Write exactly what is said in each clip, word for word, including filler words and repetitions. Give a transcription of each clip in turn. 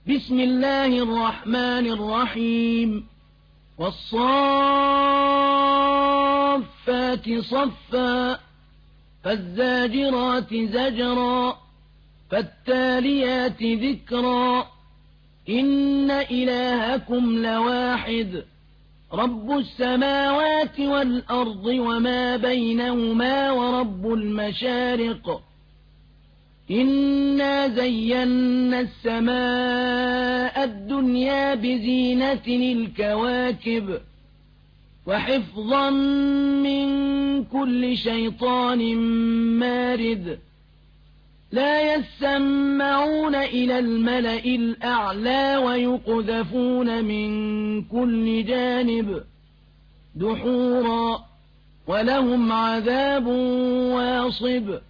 بسم الله الرحمن الرحيم والصافات صفا فالزاجرات زجرا فالتاليات ذكرا إن إلهكم لواحد رب السماوات والأرض وما بينهما ورب المشارق إنا زينا السماء الدنيا بزينة الكواكب وحفظا من كل شيطان مارد لا يسمعون إلى الملأ الأعلى ويقذفون من كل جانب دحورا ولهم عذاب واصب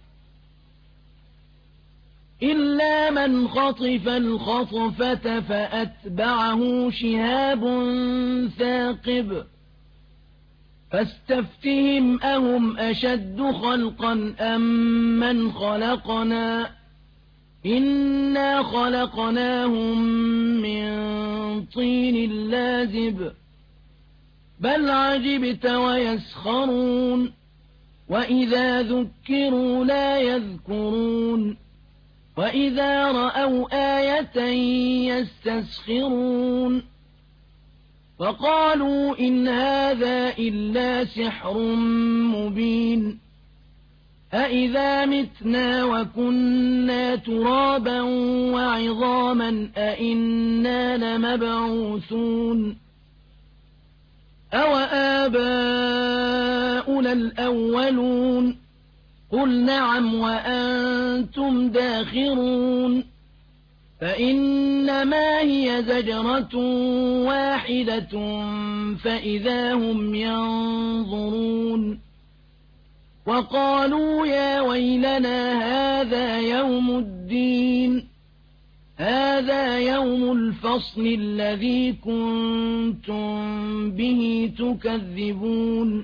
إلا من خطف الخطفة فأتبعه شهاب ثاقب فاستفتهم أهم أشد خلقا أم من خلقنا إنا خلقناهم من طين لازب بل عجبت ويسخرون وإذا ذكروا لا يذكرون وإذا رأوا آية يستسخرون وقالوا إن هذا إلا سحر مبين أإذا متنا وكنا ترابا وعظاما أإنا لمبعوثون أوآباؤنا الأولون قل نعم وأنتم داخرون فإنما هي زجرة واحدة فإذا هم ينظرون وقالوا يا ويلنا هذا يوم الدين هذا يوم الفصل الذي كنتم به تكذبون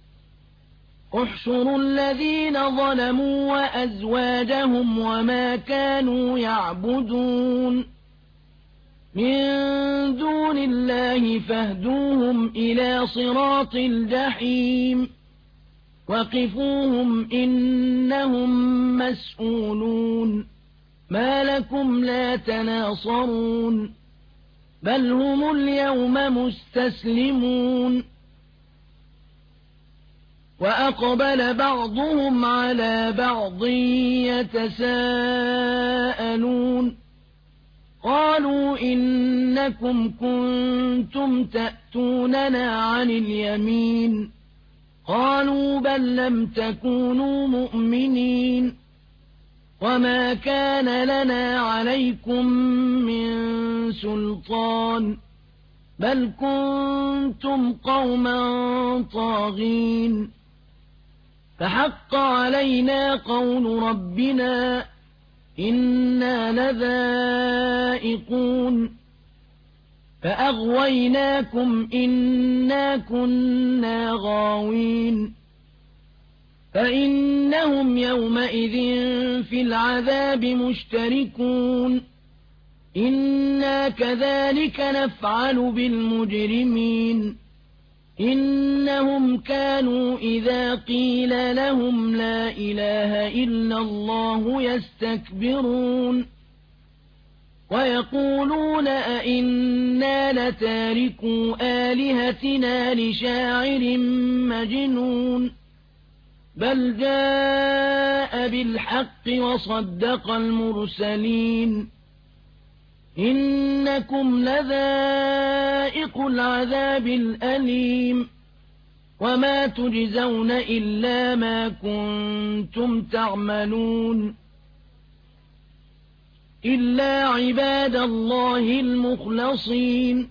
احشروا الذين ظلموا وأزواجهم وما كانوا يعبدون من دون الله فاهدوهم إلى صراط الجحيم وقفوهم إنهم مسؤولون ما لكم لا تناصرون بل هم اليوم مستسلمون وأقبل بعضهم على بعض يتساءلون قالوا إنكم كنتم تأتوننا عن اليمين قالوا بل لم تكونوا مؤمنين وما كان لنا عليكم من سلطان بل كنتم قوما طاغين فحق علينا قول ربنا إنا لذائقون فأغويناكم إنا كنا غاوين فإنهم يومئذ في العذاب مشتركون إنا كذلك نفعل بالمجرمين إنهم كانوا إذا قيل لهم لا إله إلا الله يستكبرون ويقولون أئنا لتاركو آلهتنا لشاعر مجنون بل جاء بالحق وصدق المرسلين إنكم لذائق العذاب الأليم وما تجزون إلا ما كنتم تعملون إلا عباد الله المخلصين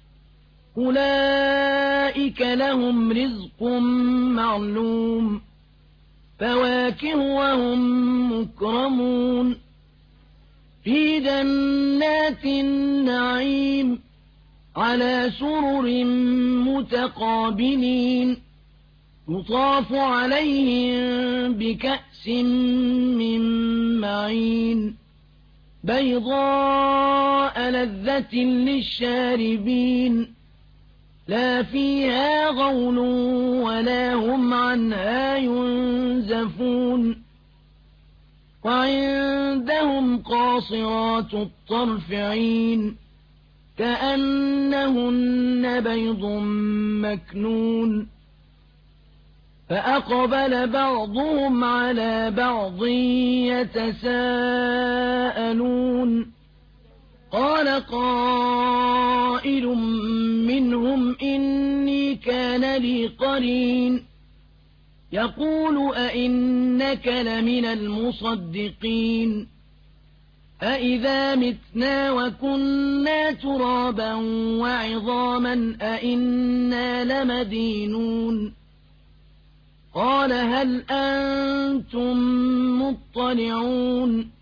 أولئك لهم رزق معلوم فواكه وهم مكرمون في جنات النعيم على سرر متقابلين يطاف عليهم بكأس من معين بيضاء وراء لذة للشاربين لا فيها غول ولا هم عنها ينزفون وعندهم قاصرات الطرف عين كأنهن بيض مكنون فأقبل بعضهم على بعض يتساءلون قال قائل منهم إني كان لي قرين يقول أئنك لمن المصدقين أئذا متنا وكنا ترابا وعظاما أئنا لمدينون قال هل أنتم مطلعون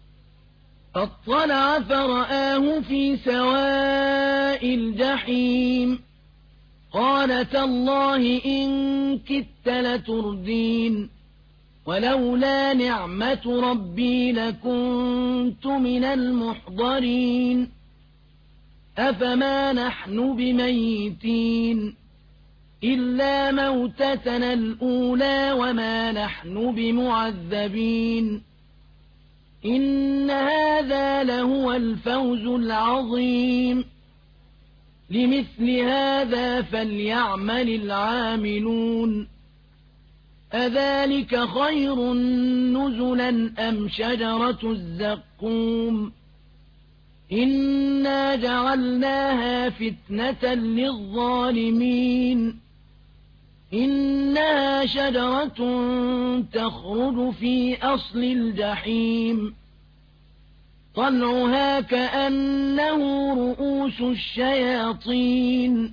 فاطلع فرآه في سواء الجحيم قال تالله إن كدت لتردين ولولا نعمة ربي لكنت من المحضرين أفما نحن بميتين إلا موتتنا الأولى وما نحن بمعذبين إن هذا لهو الفوز العظيم لمثل هذا فليعمل العاملون أذلك خير نزلا أم شجرة الزقوم إنا جعلناها فتنة للظالمين إنها شجرة تخرج في أصل الجحيم طلعها كأنه رؤوس الشياطين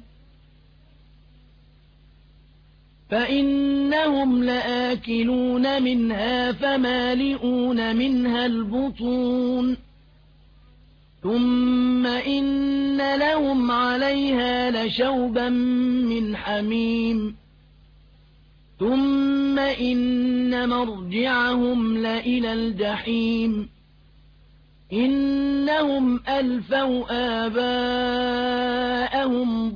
فإنهم لآكلون منها فمالئون منها البطون ثم إن لهم عليها لشوبا من حميم ثم إن مرجعهم لإلى الجحيم إنهم ألفوا آباءهم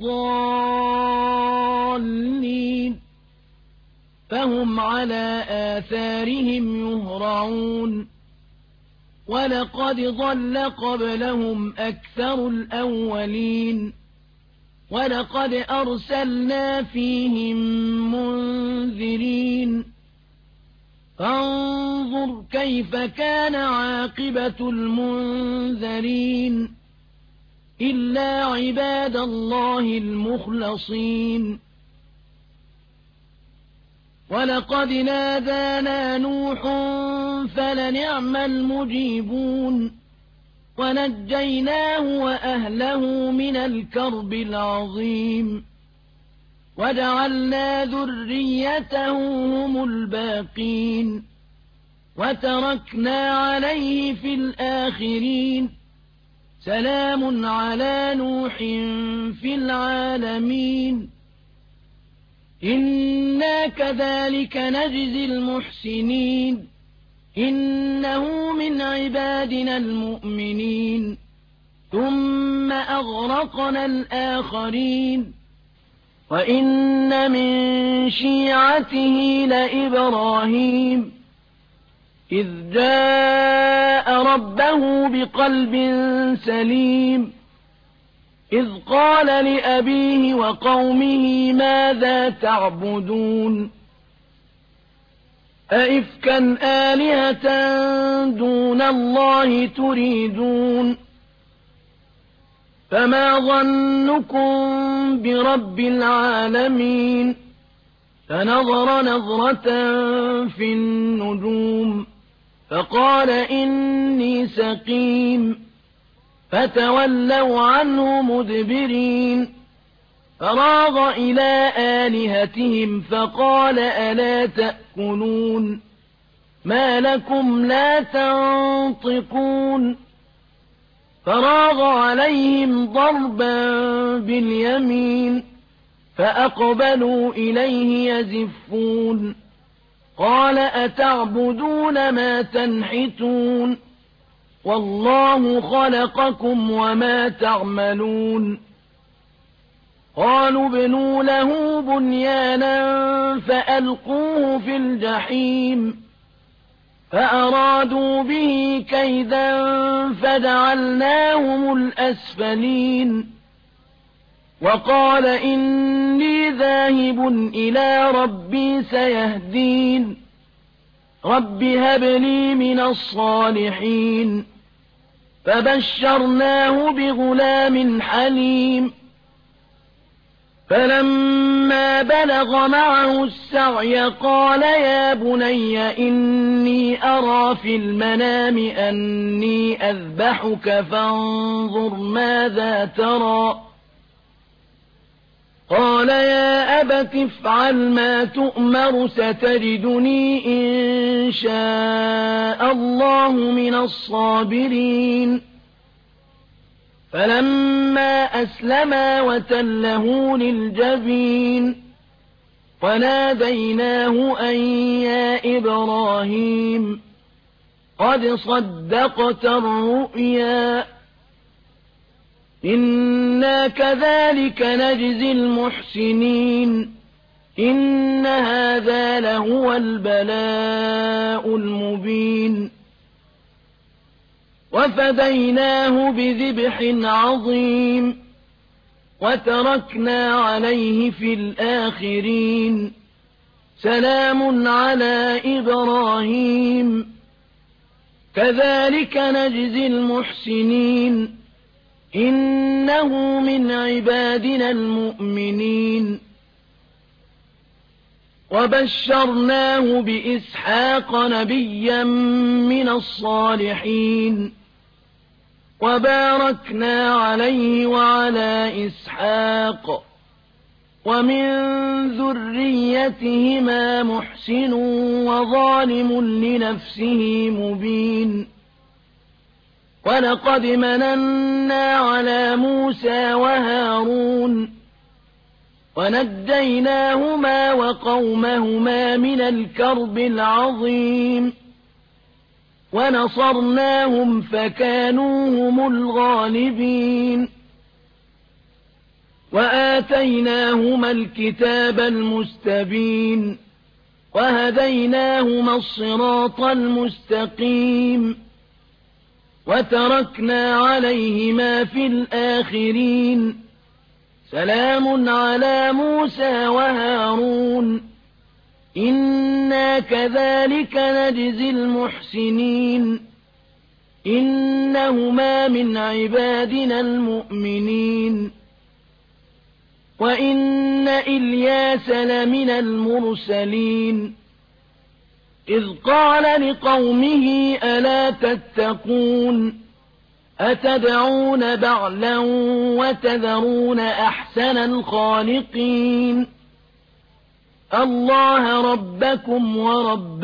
ضالين فهم على آثارهم يهرعون ولقد ضل قبلهم أكثر الأولين ولقد أرسلنا فيهم منذرين فانظر كيف كان عاقبة المنذرين إلا عباد الله المخلصين ولقد نادانا نوح فلنعم المجيبون ونجيناه وأهله من الكرب العظيم وجعلنا ذريته هم الباقين وتركنا عليه في الآخرين سلام على نوح في العالمين إنا كذلك نجزي المحسنين إنه من عبادنا المؤمنين ثم أغرقنا الآخرين وإن من شيعته لإبراهيم إذ جاء ربه بقلب سليم إذ قال لأبيه وقومه ماذا تعبدون أئفكا آلهة دون الله تريدون فما ظنكم برب العالمين فنظر نظرة في النجوم فقال إني سقيم فتولوا عنه مدبرين فراغ إلى آلهتهم فقال ألا تأكلون ما لكم لا تنطقون فراغ عليهم ضربا باليمين فأقبلوا إليه يزفون قال أتعبدون ما تنحتون والله خلقكم وما تعملون قالوا ابنوا له بنيانا فألقوه في الجحيم فأرادوا به كيدا فجعلناهم الأسفلين وقال إني ذاهب إلى ربي سيهدين رب هب لي من الصالحين فبشرناه بغلام حليم فلما بلغ معه السعي قال يا بني إني أرى في المنام أني أذبحك فانظر ماذا ترى قال يا أبت افعل ما تؤمر ستجدني إن شاء الله من الصابرين فلما أسلما وتله للجبين وناديناه أن يا إبراهيم قد صدقت الرؤيا إنا كذلك نجزي المحسنين إن هذا لهو البلاء المبين وفديناه بذبح عظيم وتركنا عليه في الآخرين سلام على إبراهيم كذلك نجزي المحسنين إنه من عبادنا المؤمنين وبشرناه بإسحاق نبيا من الصالحين وباركنا عليه وعلى إسحاق ومن ذريتهما محسن وظالم لنفسه مبين ولقد مننا على موسى وهارون ونجيناهما وقومهما من الكرب العظيم ونصرناهم فكانوا هم الغالبين وآتيناهما الكتاب المستبين وهديناهما الصراط المستقيم وتركنا عليهما في الآخرين سلام على موسى وهارون إنا كذلك نجزي المحسنين إنهما من عبادنا المؤمنين وإن إلياس لمن المرسلين إذ قال لقومه ألا تتقون أتدعون بعلا وتذرون أحسن الخالقين الله ربكم ورب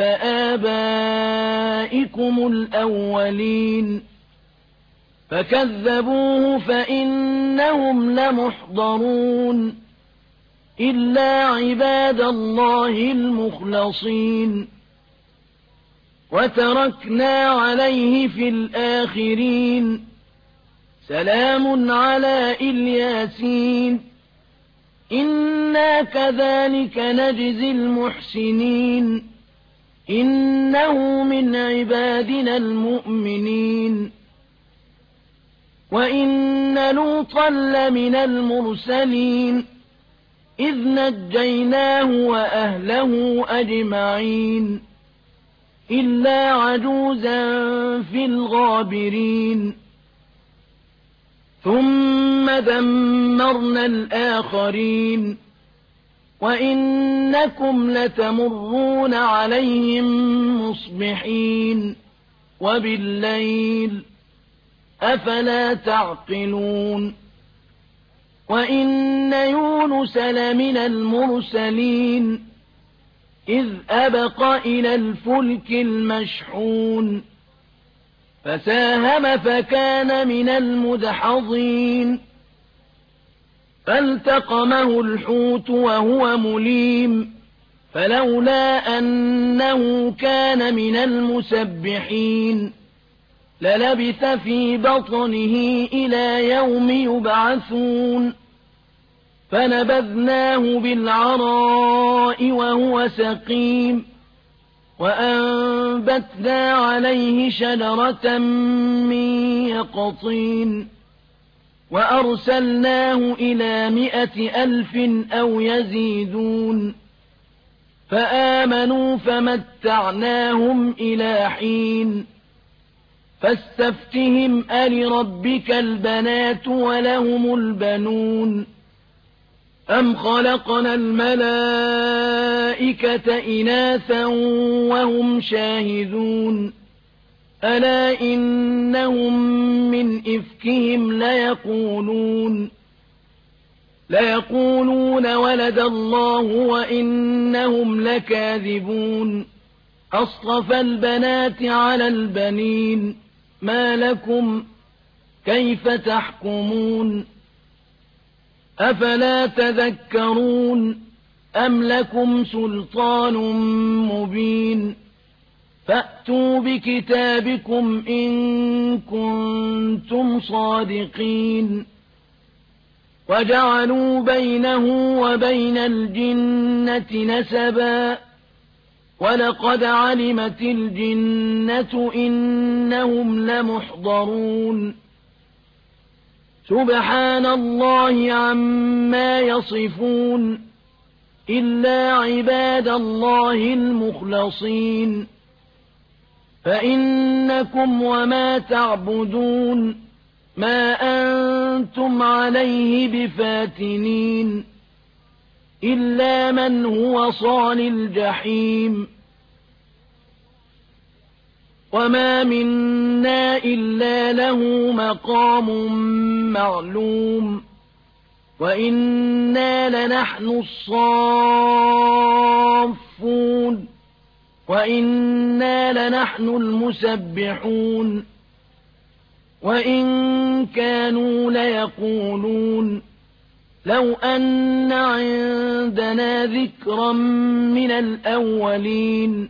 آبائكم الأولين فكذبوه فإنهم لمحضرون إلا عباد الله المخلصين وتركنا عليه في الآخرين سلام على إلياسين إنا كذلك نجزي المحسنين إنه من عبادنا المؤمنين وإن لوطا لمن المرسلين إذ نجيناه وأهله أجمعين إلا عجوزا في الغابرين ثم دمرنا الآخرين وإنكم لتمرون عليهم مصبحين وبالليل أفلا تعقلون وإن يونس لمن المرسلين إذ أبق إلى الفلك المشحون فساهم فكان من المدحضين فالتقمه الحوت وهو مليم فلولا أنه كان من المسبحين للبث في بطنه إلى يوم يبعثون فنبذناه بالعراء وهو سقيم وأنبتنا عليه شجرة من يقطين وأرسلناه إلى مائة ألف أو يزيدون فآمنوا فمتعناهم إلى حين فاستفتهم ألربك البنات ولهم البنون أم خلقنا الملائكة إناثا وهم شاهدون ألا إنهم من إفكهم ليقولون ليقولون ولد الله وإنهم لكاذبون أصطفى البنات على البنين ما لكم كيف تحكمون أفلا تذكرون أم لكم سلطان مبين فأتوا بكتابكم إن كنتم صادقين وجعلوا بينه وبين الجنة نسبا ولقد علمت الجنة إنهم لمحضرون سبحان الله عما يصفون إلا عباد الله المخلصين فإنكم وما تعبدون ما أنتم عليه بفاتنين إلا من هو صال الجحيم وما منا إلا له مقام معلوم وإنا لنحن الصافون وإنا لنحن المسبحون وإن كانوا ليقولون لو أن عندنا ذكرا من الأولين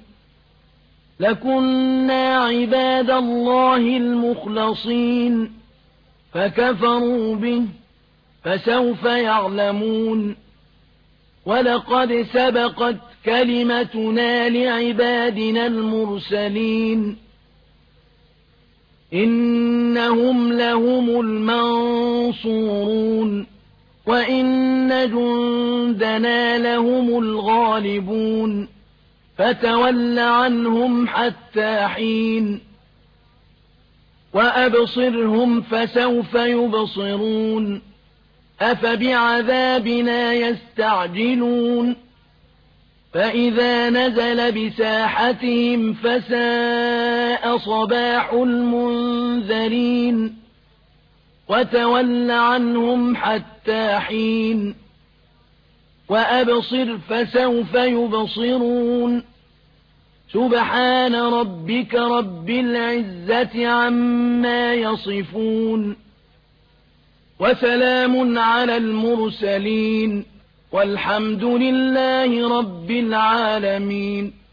لكنا عباد الله المخلصين فكفروا به فسوف يعلمون ولقد سبقت كلمتنا لعبادنا المرسلين إنهم لهم المنصورون وإن جندنا لهم الغالبون فتول عنهم حتى حين وأبصرهم فسوف يبصرون أفبعذابنا يستعجلون فإذا نزل بساحتهم فساء صباح المنذرين وتول عنهم حتى حين وأبصر فسوف يبصرون سبحان ربك رب العزة عما يصفون وسلام على المرسلين والحمد لله رب العالمين.